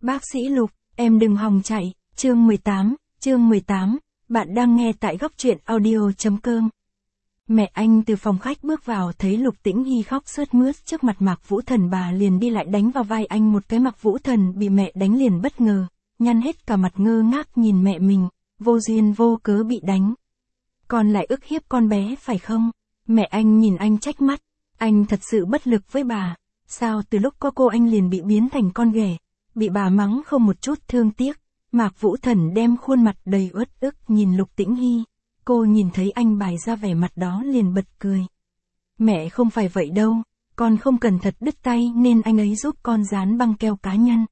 Bác sĩ Lục, em đừng hòng chạy, chương 18, bạn đang nghe tại góc truyện audio.com. Mẹ anh từ phòng khách bước vào thấy Lục Tĩnh Hy khóc sướt mướt trước mặt Mạc Vũ Thần, bà liền đi lại đánh vào vai anh một cái. Mạc Vũ Thần bị mẹ đánh liền bất ngờ, nhăn hết cả mặt ngơ ngác nhìn mẹ mình, vô duyên vô cớ bị đánh. Con lại ức hiếp con bé phải không? Mẹ anh nhìn anh trách mắt, anh thật sự bất lực với bà, sao từ lúc có cô anh liền bị biến thành con ghẻ, bị bà mắng không một chút thương tiếc. Mạc Vũ Thần đem khuôn mặt đầy uất ức nhìn Lục Tĩnh Hy, cô nhìn thấy anh bày ra vẻ mặt đó liền bật cười. Mẹ không phải vậy đâu, con không cẩn thận đứt tay nên anh ấy giúp con dán băng keo cá nhân.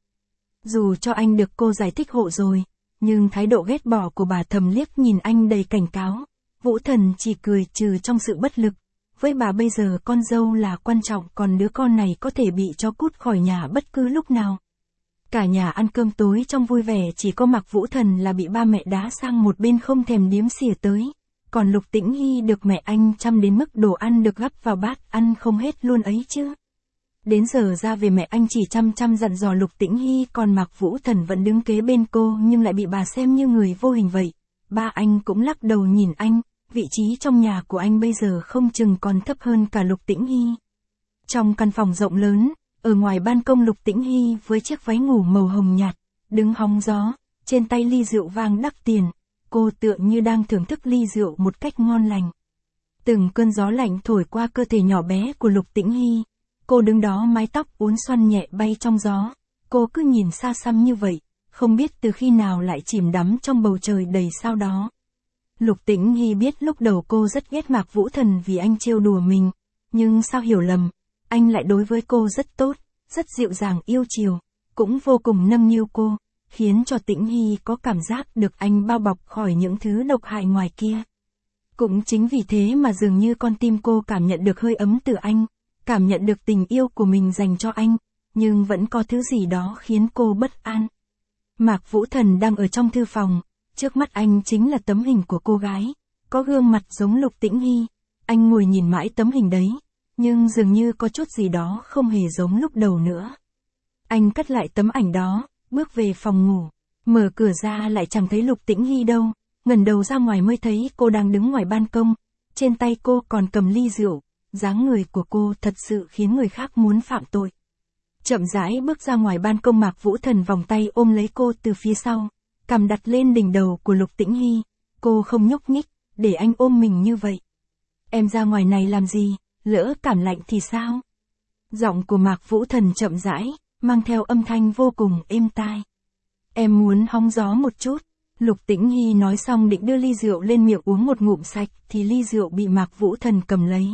Dù cho anh được cô giải thích hộ rồi, nhưng thái độ ghét bỏ của bà thầm liếc nhìn anh đầy cảnh cáo. Vũ Thần chỉ cười trừ trong sự bất lực. Với bà bây giờ con dâu là quan trọng, còn đứa con này có thể bị cho cút khỏi nhà bất cứ lúc nào. Cả nhà ăn cơm tối trong vui vẻ, chỉ có Mạc Vũ Thần là bị ba mẹ đá sang một bên không thèm đếm xỉa tới. Còn Lục Tĩnh Hy được mẹ anh chăm đến mức đồ ăn được gắp vào bát ăn không hết luôn ấy chứ. Đến giờ ra về mẹ anh chỉ chăm dặn dò Lục Tĩnh Hy, còn Mạc Vũ Thần vẫn đứng kế bên cô nhưng lại bị bà xem như người vô hình vậy. Ba anh cũng lắc đầu nhìn anh, vị trí trong nhà của anh bây giờ không chừng còn thấp hơn cả Lục Tĩnh Hy. Trong căn phòng rộng lớn, ở ngoài ban công, Lục Tĩnh Hy với chiếc váy ngủ màu hồng nhạt, đứng hóng gió, trên tay ly rượu vang đắt tiền, cô tựa như đang thưởng thức ly rượu một cách ngon lành. Từng cơn gió lạnh thổi qua cơ thể nhỏ bé của Lục Tĩnh Hy, cô đứng đó mái tóc uốn xoăn nhẹ bay trong gió, cô cứ nhìn xa xăm như vậy, không biết từ khi nào lại chìm đắm trong bầu trời đầy sao đó. Lục Tĩnh Hy biết lúc đầu cô rất ghét Mạc Vũ Thần vì anh trêu đùa mình, nhưng sao hiểu lầm, anh lại đối với cô rất tốt, rất dịu dàng yêu chiều, cũng vô cùng nâng niu cô, khiến cho Tĩnh Hy có cảm giác được anh bao bọc khỏi những thứ độc hại ngoài kia. Cũng chính vì thế mà dường như con tim cô cảm nhận được hơi ấm từ anh, cảm nhận được tình yêu của mình dành cho anh, nhưng vẫn có thứ gì đó khiến cô bất an. Mạc Vũ Thần đang ở trong thư phòng, trước mắt anh chính là tấm hình của cô gái, có gương mặt giống Lục Tĩnh Hy, anh ngồi nhìn mãi tấm hình đấy, nhưng dường như có chút gì đó không hề giống lúc đầu nữa. Anh cất lại tấm ảnh đó, bước về phòng ngủ, mở cửa ra lại chẳng thấy Lục Tĩnh Hy đâu, ngẩng đầu ra ngoài mới thấy cô đang đứng ngoài ban công, trên tay cô còn cầm ly rượu, dáng người của cô thật sự khiến người khác muốn phạm tội. Chậm rãi bước ra ngoài ban công, Mạc Vũ Thần vòng tay ôm lấy cô từ phía sau, cằm đặt lên đỉnh đầu của Lục Tĩnh Hy, cô không nhúc nhích, để anh ôm mình như vậy. Em ra ngoài này làm gì, lỡ cảm lạnh thì sao? Giọng của Mạc Vũ Thần chậm rãi, mang theo âm thanh vô cùng êm tai. Em muốn hóng gió một chút. Lục Tĩnh Hy nói xong định đưa ly rượu lên miệng uống một ngụm sạch thì ly rượu bị Mạc Vũ Thần cầm lấy.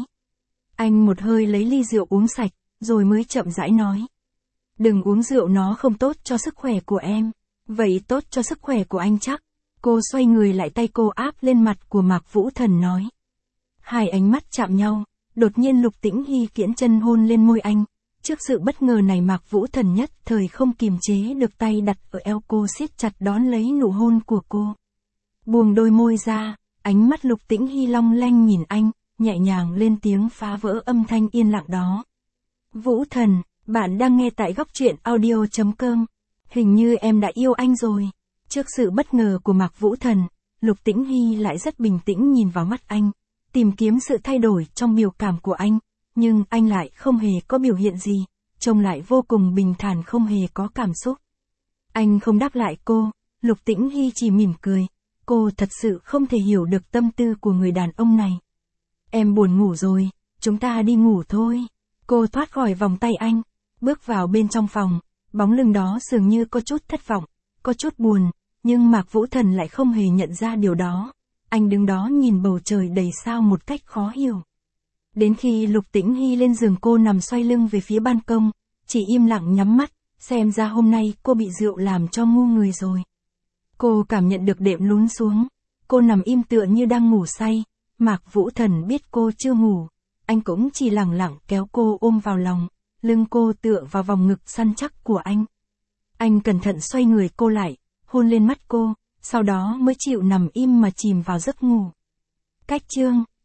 Anh một hơi lấy ly rượu uống sạch, rồi mới chậm rãi nói. Đừng uống rượu, nó không tốt cho sức khỏe của em. Vậy tốt cho sức khỏe của anh chắc. Cô xoay người lại, tay cô áp lên mặt của Mạc Vũ Thần nói. Hai ánh mắt chạm nhau, đột nhiên Lục Tĩnh Hy kiễng chân hôn lên môi anh. Trước sự bất ngờ này, Mạc Vũ Thần nhất thời không kiềm chế được, tay đặt ở eo cô siết chặt đón lấy nụ hôn của cô. Buông đôi môi ra, ánh mắt Lục Tĩnh Hy long lanh nhìn anh, nhẹ nhàng lên tiếng phá vỡ âm thanh yên lặng đó. Vũ Thần, bạn đang nghe tại góc truyện audio.com. Hình như em đã yêu anh rồi. Trước sự bất ngờ của Mạc Vũ Thần, Lục Tĩnh Hy lại rất bình tĩnh nhìn vào mắt anh, tìm kiếm sự thay đổi trong biểu cảm của anh, nhưng anh lại không hề có biểu hiện gì, trông lại vô cùng bình thản, không hề có cảm xúc. Anh không đáp lại cô, Lục Tĩnh Hy chỉ mỉm cười, cô thật sự không thể hiểu được tâm tư của người đàn ông này. Em buồn ngủ rồi, chúng ta đi ngủ thôi. Cô thoát khỏi vòng tay anh, bước vào bên trong phòng, bóng lưng đó dường như có chút thất vọng, có chút buồn, nhưng Mạc Vũ Thần lại không hề nhận ra điều đó. Anh đứng đó nhìn bầu trời đầy sao một cách khó hiểu. Đến khi Lục Tĩnh Hy lên giường, cô nằm xoay lưng về phía ban công, chỉ im lặng nhắm mắt, xem ra hôm nay cô bị rượu làm cho ngu người rồi. Cô cảm nhận được đệm lún xuống, cô nằm im tựa như đang ngủ say. Mạc Vũ Thần biết cô chưa ngủ, anh cũng chỉ lẳng lặng kéo cô ôm vào lòng, lưng cô tựa vào vòng ngực săn chắc của anh. Anh cẩn thận xoay người cô lại, hôn lên mắt cô, sau đó mới chịu nằm im mà chìm vào giấc ngủ. Cách chương